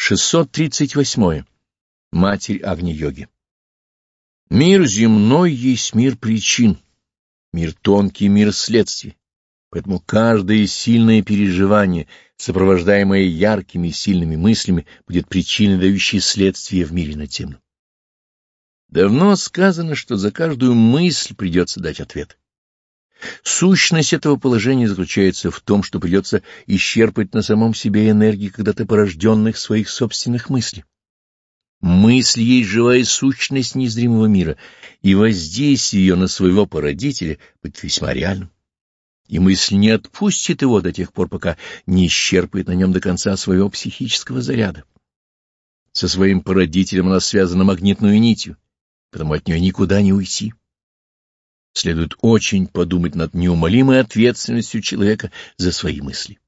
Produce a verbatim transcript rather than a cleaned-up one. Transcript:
шестьсот тридцать восьмое. Матерь Агни-йоги. Мир земной есть мир причин, мир тонкий — мир следствий, поэтому каждое сильное переживание, сопровождаемое яркими и сильными мыслями, будет причиной, дающей следствие в мире над земным. Давно сказано, что за каждую мысль придется дать ответ. Сущность этого положения заключается в том, что придется исчерпать на самом себе энергии когда-то порожденных своих собственных мыслей. Мысль есть живая сущность незримого мира, и воздействие ее на своего породителя будет весьма реальным. И мысль не отпустит его до тех пор, пока не исчерпает на нем до конца своего психического заряда. Со своим породителем она связана магнитной нитью, потому от нее никуда не уйти. Следует очень подумать над неумолимой ответственностью человека за свои мысли.